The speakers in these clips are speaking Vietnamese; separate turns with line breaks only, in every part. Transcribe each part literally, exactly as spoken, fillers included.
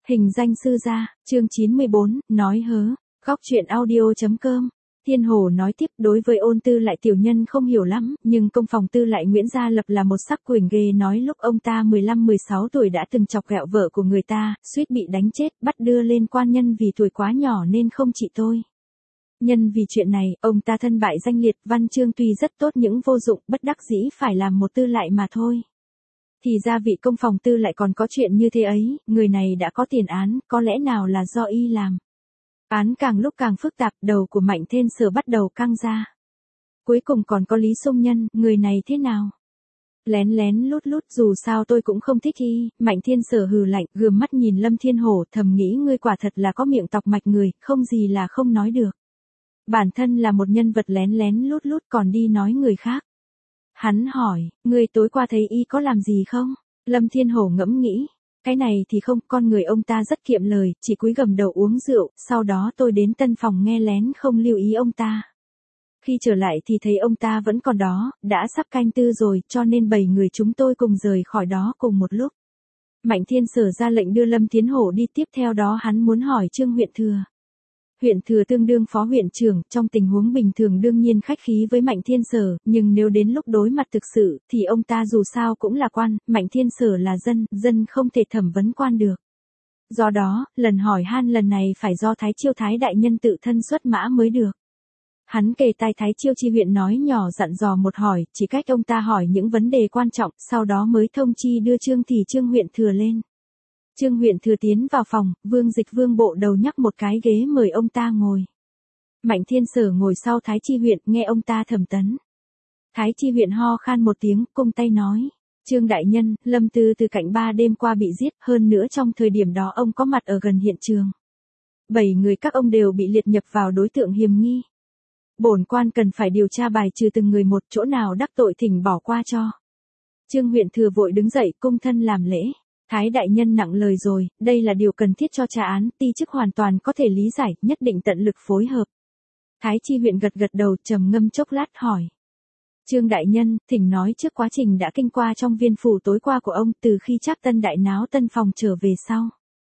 Hình danh sư gia, chương chín mươi bốn, nói hớ, góc truyện audio.com. Thiên Hồ nói tiếp, đối với Ôn Tư Lại tiểu nhân không hiểu lắm, nhưng công phòng Tư Lại Nguyễn Gia Lập là một sắc quỳnh ghê, nói lúc ông ta mười lăm mười sáu tuổi đã từng chọc ghẹo vợ của người ta, suýt bị đánh chết, bắt đưa lên quan nhân vì tuổi quá nhỏ nên không trị tôi. Nhân vì chuyện này, ông ta thân bại danh liệt, văn chương tuy rất tốt những vô dụng, bất đắc dĩ phải làm một Tư Lại mà thôi. Thì ra vị công phòng Tư Lại còn có chuyện như thế ấy, người này đã có tiền án, có lẽ nào là do y làm. Án càng lúc càng phức tạp, đầu của Mạnh Thiên Sở bắt đầu căng ra. Cuối cùng còn có Lý Sung Nhân, người này thế nào? Lén lén lút lút, dù sao tôi cũng không thích y. Mạnh Thiên Sở hừ lạnh, gườm mắt nhìn Lâm Thiên Hổ, thầm nghĩ ngươi quả thật là có miệng tọc mạch người, không gì là không nói được. Bản thân là một nhân vật lén lén lút lút còn đi nói người khác. Hắn hỏi, ngươi tối qua thấy y có làm gì không? Lâm Thiên Hổ ngẫm nghĩ. Cái này thì không, con người ông ta rất kiệm lời, chỉ cúi gầm đầu uống rượu, sau đó tôi đến tân phòng nghe lén không lưu ý ông ta. Khi trở lại thì thấy ông ta vẫn còn đó, đã sắp canh tư rồi, cho nên bảy người chúng tôi cùng rời khỏi đó cùng một lúc. Mạnh Thiên Sở ra lệnh đưa Lâm Thiên Hổ đi, tiếp theo đó hắn muốn hỏi Trương huyện thừa. Huyện thừa tương đương phó huyện trưởng, trong tình huống bình thường đương nhiên khách khí với Mạnh Thiên Sở, nhưng nếu đến lúc đối mặt thực sự, thì ông ta dù sao cũng là quan, Mạnh Thiên Sở là dân, dân không thể thẩm vấn quan được. Do đó, lần hỏi han lần này phải do Thái Chiêu Thái đại nhân tự thân xuất mã mới được. Hắn kề tai Thái Chiêu Chi huyện nói nhỏ dặn dò một hỏi, chỉ cách ông ta hỏi những vấn đề quan trọng, sau đó mới thông chi đưa Trương thì Trương huyện thừa lên. Trương huyện thừa tiến vào phòng, Vương Dịch Vương bộ đầu nhắc một cái ghế mời ông ta ngồi. Mạnh Thiên Sở ngồi sau Thái Chi huyện, nghe ông ta thẩm tấn. Thái Chi huyện ho khan một tiếng, cung tay nói. Trương đại nhân, Lâm Tư từ cạnh ba đêm qua bị giết, hơn nữa trong thời điểm đó ông có mặt ở gần hiện trường. Bảy người các ông đều bị liệt nhập vào đối tượng hiềm nghi. Bổn quan cần phải điều tra bài trừ từng người một, chỗ nào đắc tội thỉnh bỏ qua cho. Trương huyện thừa vội đứng dậy, cung thân làm lễ. Thái đại nhân nặng lời rồi, đây là điều cần thiết cho tra án, ti chức hoàn toàn có thể lý giải, nhất định tận lực phối hợp. Thái Chi huyện gật gật đầu, trầm ngâm chốc lát hỏi. Trương đại nhân, thỉnh nói trước quá trình đã kinh qua trong viên phủ tối qua của ông, từ khi Trác Tân đại náo tân phòng trở về sau.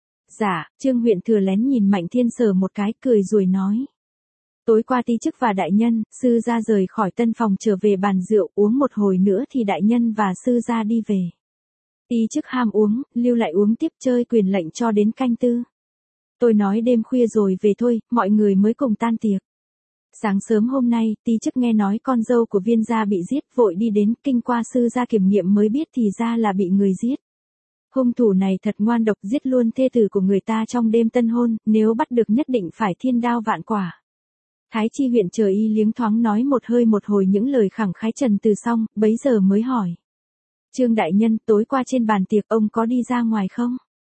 Dạ, Trương huyện thừa lén nhìn Mạnh Thiên Sở một cái, cười rồi nói. Tối qua ti chức và đại nhân, sư gia rời khỏi tân phòng trở về bàn rượu, uống một hồi nữa thì đại nhân và sư gia đi về. Ti chức ham uống, lưu lại uống tiếp, chơi quyền lệnh cho đến canh tư. Tôi nói đêm khuya rồi về thôi, mọi người mới cùng tan tiệc. Sáng sớm hôm nay, ti chức nghe nói con dâu của Viên gia bị giết, vội đi đến, kinh qua sư gia kiểm nghiệm mới biết thì ra là bị người giết. Hung thủ này thật ngoan độc, giết luôn thê tử của người ta trong đêm tân hôn, nếu bắt được nhất định phải thiên đao vạn quả. Thái Chi huyện chờ y liếng thoáng nói một hơi một hồi những lời khẳng khái trần từ xong, bấy giờ mới hỏi. Trương đại nhân, tối qua trên bàn tiệc ông có đi ra ngoài không?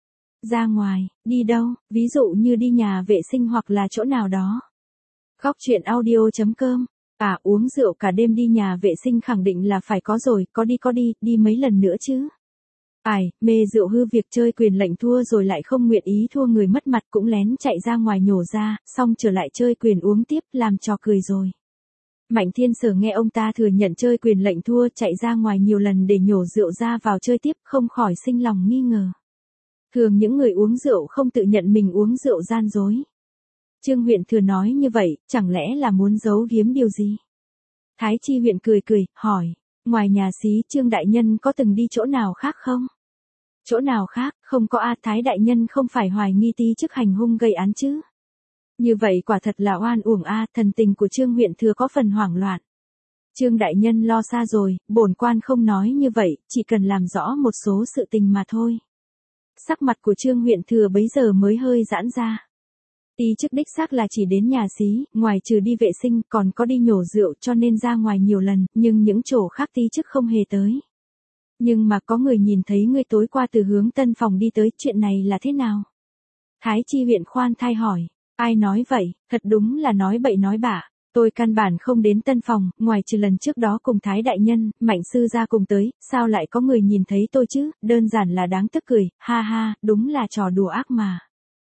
Ra ngoài, đi đâu, ví dụ như đi nhà vệ sinh hoặc là chỗ nào đó. Góc truyện audio.com. À, uống rượu cả đêm đi nhà vệ sinh khẳng định là phải có rồi, có đi có đi, đi mấy lần nữa chứ. Ai, mê rượu hư việc chơi quyền lệnh thua rồi lại không nguyện ý thua người mất mặt cũng lén chạy ra ngoài nhổ ra, xong trở lại chơi quyền uống tiếp, làm trò cười rồi. Mạnh Thiên Sở nghe ông ta thừa nhận chơi quyền lệnh thua, chạy ra ngoài nhiều lần để nhổ rượu ra vào chơi tiếp, không khỏi sinh lòng nghi ngờ. Thường những người uống rượu không tự nhận mình uống rượu gian dối. Trương huyện thừa nói như vậy, chẳng lẽ là muốn giấu giếm điều gì? Thái Chi huyện cười cười, hỏi, ngoài nhà xí Trương đại nhân có từng đi chỗ nào khác không? Chỗ nào khác, không có a. Thái đại nhân không phải hoài nghi ti chức hành hung gây án chứ? Như vậy quả thật là oan uổng a. Thần tình của Trương huyện thừa có phần hoảng loạn. Trương đại nhân lo xa rồi, bổn quan không nói như vậy, chỉ cần làm rõ một số sự tình mà thôi. Sắc mặt của Trương huyện thừa bấy giờ mới hơi giãn ra. Ti chức đích xác là chỉ đến nhà xí, ngoài trừ đi vệ sinh, còn có đi nhổ rượu cho nên ra ngoài nhiều lần, nhưng những chỗ khác ti chức không hề tới. Nhưng mà có người nhìn thấy ngươi tối qua từ hướng tân phòng đi tới, chuyện này là thế nào? Thái Chi huyện khoan thai hỏi. Ai nói vậy, thật đúng là nói bậy nói bạ. Tôi căn bản không đến tân phòng, ngoài trừ lần trước đó cùng Thái đại nhân, Mạnh sư gia cùng tới, sao lại có người nhìn thấy tôi chứ, đơn giản là đáng tức cười, ha ha, đúng là trò đùa ác mà.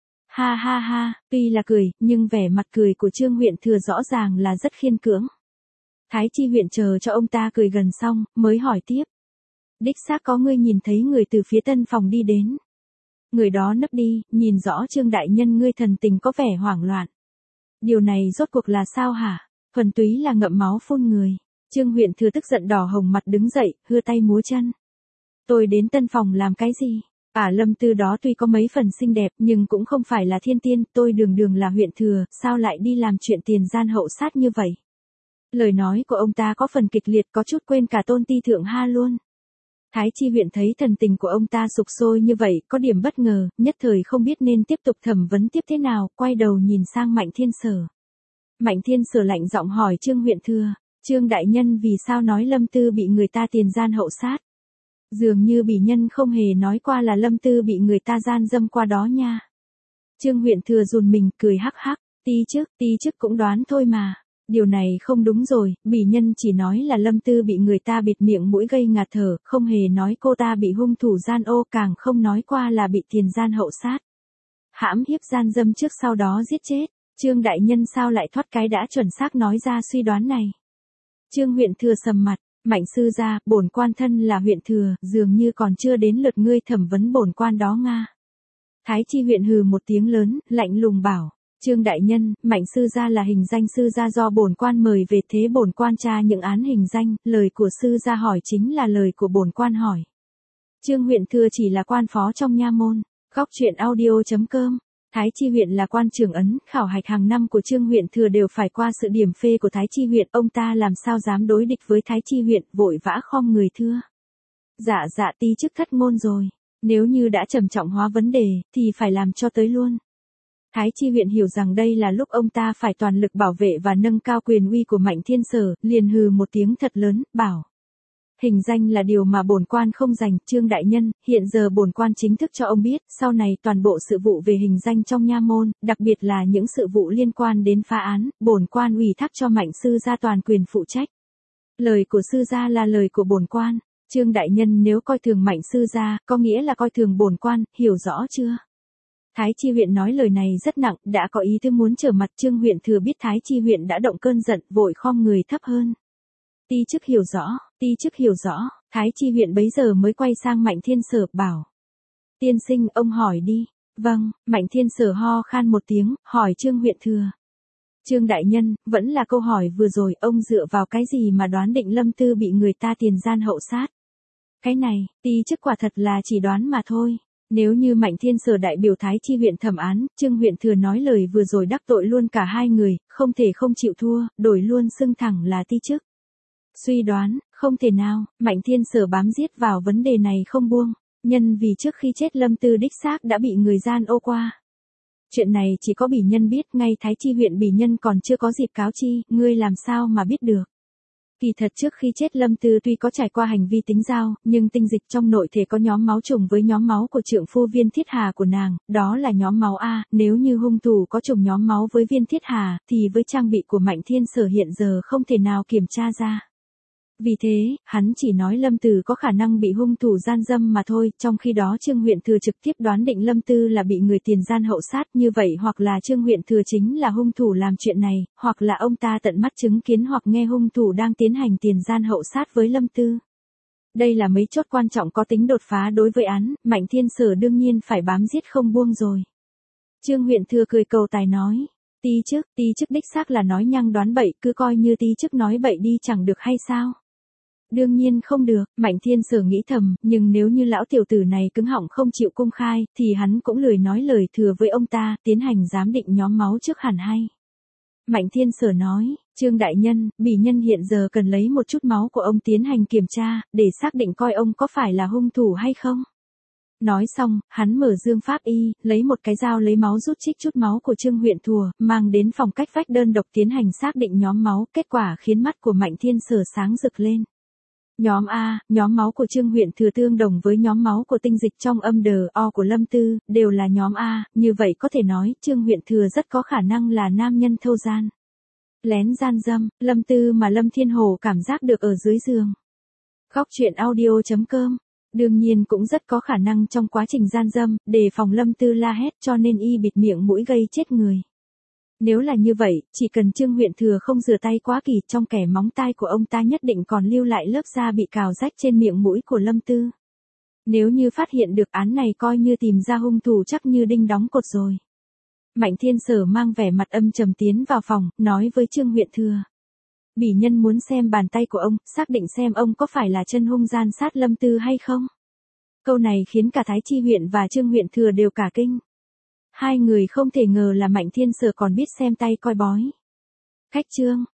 Ha ha ha, tuy là cười, nhưng vẻ mặt cười của Trương huyện thừa rõ ràng là rất khiên cưỡng. Thái Chi huyện chờ cho ông ta cười gần xong, mới hỏi tiếp. Đích xác có ngươi nhìn thấy người từ phía tân phòng đi đến. Người đó nấp đi, nhìn rõ Trương đại nhân ngươi thần tình có vẻ hoảng loạn. Điều này rốt cuộc là sao hả? Thuần túy là ngậm máu phun người. Trương huyện thừa tức giận đỏ hồng mặt đứng dậy, hưa tay múa chân. Tôi đến tân phòng làm cái gì? Ả Lâm Tư đó tuy có mấy phần xinh đẹp nhưng cũng không phải là thiên tiên, tôi đường đường là huyện thừa, sao lại đi làm chuyện tiền gian hậu sát như vậy? Lời nói của ông ta có phần kịch liệt, có chút quên cả tôn ti thượng ha luôn. Thái Chi huyện thấy thần tình của ông ta sục sôi như vậy, có điểm bất ngờ, nhất thời không biết nên tiếp tục thẩm vấn tiếp thế nào, quay đầu nhìn sang Mạnh Thiên Sở. Mạnh Thiên Sở lạnh giọng hỏi Trương huyện thừa, Trương đại nhân vì sao nói Lâm Tư bị người ta tiền gian hậu sát? Dường như bỉ nhân không hề nói qua là Lâm Tư bị người ta gian dâm qua đó nha. Trương huyện thừa run mình, cười hắc hắc, tí chức, tí chức cũng đoán thôi mà. Điều này không đúng rồi, bỉ nhân chỉ nói là Lâm Tư bị người ta bịt miệng mũi gây ngạt thở, không hề nói cô ta bị hung thủ gian ô, càng không nói qua là bị tiền gian hậu sát. Hãm hiếp gian dâm trước sau đó giết chết. Trương đại nhân sao lại thoát cái đã chuẩn xác nói ra suy đoán này? Trương huyện thừa sầm mặt, Mạnh sư gia, bổn quan thân là huyện thừa, dường như còn chưa đến lượt ngươi thẩm vấn bổn quan đó nga. Thái Chi huyện hừ một tiếng lớn, lạnh lùng bảo, Trương đại nhân, Mạnh sư gia là hình danh sư gia do bổn quan mời về, thế bổn quan tra những án hình danh, lời của sư gia hỏi chính là lời của bổn quan hỏi. Trương huyện thừa chỉ là quan phó trong nha môn. Góc truyện audio chấm com. Thái Chi huyện là quan trưởng ấn, khảo hạch hàng năm của Trương huyện thừa đều phải qua sự điểm phê của Thái Chi huyện, ông ta làm sao dám đối địch với Thái Chi huyện, vội vã khom người thưa. Dạ dạ tí chức thất ngôn rồi, nếu như đã trầm trọng hóa vấn đề, thì phải làm cho tới luôn. Thái Chi huyện hiểu rằng đây là lúc ông ta phải toàn lực bảo vệ và nâng cao quyền uy của Mạnh Thiên Sở, liền hừ một tiếng thật lớn, bảo. Hình danh là điều mà bổn quan không dành, Trương đại nhân, hiện giờ bổn quan chính thức cho ông biết, sau này toàn bộ sự vụ về hình danh trong nha môn, đặc biệt là những sự vụ liên quan đến phá án, bổn quan ủy thác cho Mạnh sư gia toàn quyền phụ trách. Lời của sư gia là lời của bổn quan, Trương đại nhân nếu coi thường Mạnh sư gia, có nghĩa là coi thường bổn quan, hiểu rõ chưa? Thái Chi huyện nói lời này rất nặng, đã có ý tứ muốn trở mặt. Trương huyện thừa biết Thái Chi huyện đã động cơn giận, vội khom người thấp hơn. Ti chức hiểu rõ, ti chức hiểu rõ, Thái Chi huyện bấy giờ mới quay sang Mạnh Thiên Sở, bảo. Tiên sinh, ông hỏi đi. Vâng, Mạnh Thiên Sở ho khan một tiếng, hỏi Trương huyện thừa. Trương đại nhân, vẫn là câu hỏi vừa rồi, ông dựa vào cái gì mà đoán định Lâm Tư bị người ta tiền gian hậu sát? Cái này, ti chức quả thật là chỉ đoán mà thôi. Nếu như Mạnh Thiên Sở đại biểu Thái Chi huyện thẩm án, Trương huyện thừa nói lời vừa rồi đắc tội luôn cả hai người, không thể không chịu thua, đổi luôn xưng thẳng là ti chức. Suy đoán, không thể nào, Mạnh Thiên Sở bám giết vào vấn đề này không buông, nhân vì trước khi chết Lâm Tư đích xác đã bị người gian ô qua. Chuyện này chỉ có bỉ nhân biết, ngay Thái Chi huyện bỉ nhân còn chưa có dịp cáo chi, ngươi làm sao mà biết được. Kỳ thật trước khi chết Lâm Tư tuy có trải qua hành vi tính giao, nhưng tinh dịch trong nội thể có nhóm máu trùng với nhóm máu của trượng phu Viên Thiết Hà của nàng, đó là nhóm máu A, nếu như hung thủ có trùng nhóm máu với Viên Thiết Hà, thì với trang bị của Mạnh Thiên Sở hiện giờ không thể nào kiểm tra ra. Vì thế, hắn chỉ nói Lâm Tư có khả năng bị hung thủ gian dâm mà thôi, trong khi đó Trương huyện thừa trực tiếp đoán định Lâm Tư là bị người tiền gian hậu sát, như vậy hoặc là Trương huyện thừa chính là hung thủ làm chuyện này, hoặc là ông ta tận mắt chứng kiến hoặc nghe hung thủ đang tiến hành tiền gian hậu sát với Lâm Tư. Đây là mấy chốt quan trọng có tính đột phá đối với án, Mạnh Thiên Sở đương nhiên phải bám giết không buông rồi. Trương huyện thừa cười cầu tài nói. Ti chức, ti chức đích xác là nói nhăng đoán bậy, cứ coi như ti chức nói bậy đi chẳng được hay sao? Đương nhiên không được, Mạnh Thiên Sở nghĩ thầm, nhưng nếu như lão tiểu tử này cứng họng không chịu công khai, thì hắn cũng lười nói lời thừa với ông ta, tiến hành giám định nhóm máu trước hẳn hay. Mạnh Thiên Sở nói, Trương đại nhân, bỉ nhân hiện giờ cần lấy một chút máu của ông tiến hành kiểm tra, để xác định coi ông có phải là hung thủ hay không. Nói xong, hắn mở dương pháp y, lấy một cái dao lấy máu rút trích chút máu của Trương huyện thừa, mang đến phòng cách vách đơn độc tiến hành xác định nhóm máu, kết quả khiến mắt của Mạnh Thiên Sở sáng rực lên. Nhóm A, nhóm máu của Trương huyện thừa tương đồng với nhóm máu của tinh dịch trong âm đờ O của Lâm Tư, đều là nhóm A, như vậy có thể nói, Trương huyện thừa rất có khả năng là nam nhân thâu gian. Lén gian dâm, Lâm Tư mà Lâm Thiên Hổ cảm giác được ở dưới giường. Góc truyện audio chấm com. Đương nhiên cũng rất có khả năng trong quá trình gian dâm, đề phòng Lâm Tư la hét cho nên y bịt miệng mũi gây chết người. Nếu là như vậy, chỉ cần Trương huyện thừa không rửa tay quá kỳ, trong kẻ móng tay của ông ta nhất định còn lưu lại lớp da bị cào rách trên miệng mũi của Lâm Tư. Nếu như phát hiện được án này coi như tìm ra hung thủ chắc như đinh đóng cột rồi. Mạnh Thiên Sở mang vẻ mặt âm trầm tiến vào phòng, nói với Trương Huyện Thừa. Bỉ nhân muốn xem bàn tay của ông, xác định xem ông có phải là chân hung gian sát Lâm Tư hay không. Câu này khiến cả Thái Chi huyện và Trương Huyện Thừa đều cả kinh. Hai người không thể ngờ là Mạnh Thiên Sở còn biết xem tay coi bói. Khách Trương,